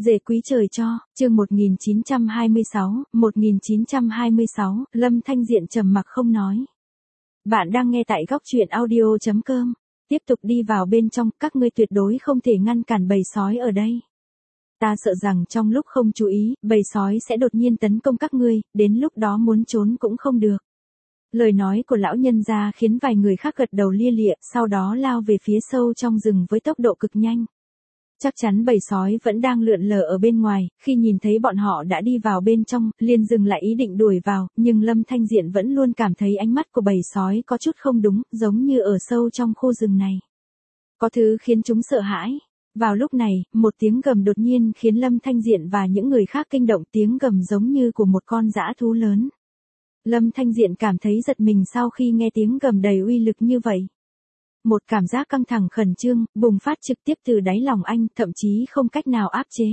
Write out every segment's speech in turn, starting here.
Dề quý trời cho, chương 1926, Lâm Thanh Diện trầm mặc không nói. Bạn đang nghe tại góc truyện audio.com. Tiếp tục đi vào bên trong, các ngươi tuyệt đối không thể ngăn cản bầy sói ở đây. Ta sợ rằng trong lúc không chú ý, bầy sói sẽ đột nhiên tấn công các ngươi, đến lúc đó muốn trốn cũng không được. Lời nói của lão nhân gia khiến vài người khác gật đầu lia lịa, sau đó lao về phía sâu trong rừng với tốc độ cực nhanh. Chắc chắn bầy sói vẫn đang lượn lờ ở bên ngoài, khi nhìn thấy bọn họ đã đi vào bên trong, liền dừng lại ý định đuổi vào, nhưng Lâm Thanh Diện vẫn luôn cảm thấy ánh mắt của bầy sói có chút không đúng, giống như ở sâu trong khu rừng này. Có thứ khiến chúng sợ hãi. Vào lúc này, một tiếng gầm đột nhiên khiến Lâm Thanh Diện và những người khác kinh động, tiếng gầm giống như của một con dã thú lớn. Lâm Thanh Diện cảm thấy giật mình sau khi nghe tiếng gầm đầy uy lực như vậy. Một cảm giác căng thẳng khẩn trương, bùng phát trực tiếp từ đáy lòng anh, thậm chí không cách nào áp chế.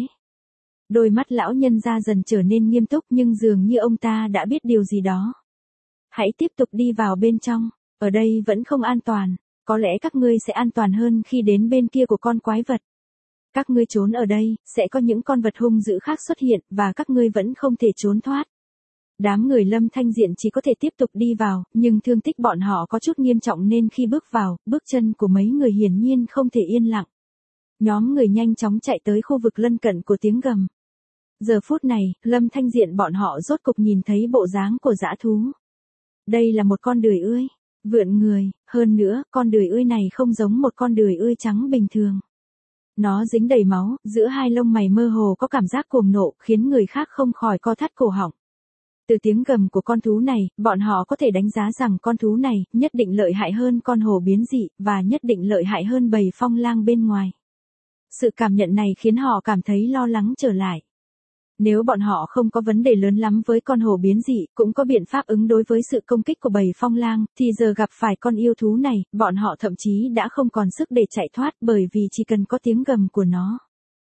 Đôi mắt lão nhân gia dần trở nên nghiêm túc nhưng dường như ông ta đã biết điều gì đó. Hãy tiếp tục đi vào bên trong, ở đây vẫn không an toàn, có lẽ các ngươi sẽ an toàn hơn khi đến bên kia của con quái vật. Các ngươi trốn ở đây, sẽ có những con vật hung dữ khác xuất hiện và các ngươi vẫn không thể trốn thoát. Đám người Lâm Thanh Diện chỉ có thể tiếp tục đi vào, nhưng thương tích bọn họ có chút nghiêm trọng nên khi bước vào, bước chân của mấy người hiển nhiên không thể yên lặng. Nhóm người nhanh chóng chạy tới khu vực lân cận của tiếng gầm. Giờ phút này, Lâm Thanh Diện bọn họ rốt cục nhìn thấy bộ dáng của dã thú. Đây là một con đười ươi, vượn người, hơn nữa, con đười ươi này không giống một con đười ươi trắng bình thường. Nó dính đầy máu, giữa hai lông mày mơ hồ có cảm giác cuồng nộ, khiến người khác không khỏi co thắt cổ họng. Từ tiếng gầm của con thú này, bọn họ có thể đánh giá rằng con thú này nhất định lợi hại hơn con hổ biến dị, và nhất định lợi hại hơn bầy phong lang bên ngoài. Sự cảm nhận này khiến họ cảm thấy lo lắng trở lại. Nếu bọn họ không có vấn đề lớn lắm với con hổ biến dị, cũng có biện pháp ứng đối với sự công kích của bầy phong lang, thì giờ gặp phải con yêu thú này, bọn họ thậm chí đã không còn sức để chạy thoát bởi vì chỉ cần có tiếng gầm của nó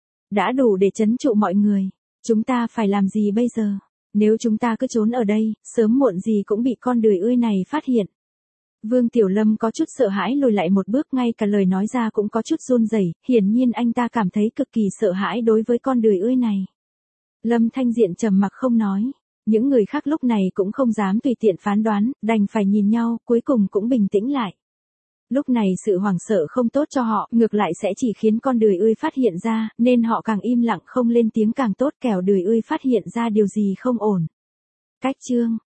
đã đủ để trấn trụ mọi người. Chúng ta phải làm gì bây giờ? Nếu chúng ta cứ trốn ở đây, sớm muộn gì cũng bị con đười ươi này phát hiện. Vương Tiểu Lâm có chút sợ hãi lùi lại một bước, ngay cả lời nói ra cũng có chút run rẩy, hiển nhiên anh ta cảm thấy cực kỳ sợ hãi đối với con đười ươi này. Lâm Thanh Diện trầm mặc không nói, những người khác lúc này cũng không dám tùy tiện phán đoán, đành phải nhìn nhau, cuối cùng cũng bình tĩnh lại. Lúc này sự hoảng sợ không tốt cho họ, ngược lại sẽ chỉ khiến con đười ươi phát hiện ra, nên họ càng im lặng không lên tiếng càng tốt, kẻo đười ươi phát hiện ra điều gì không ổn. Cách chương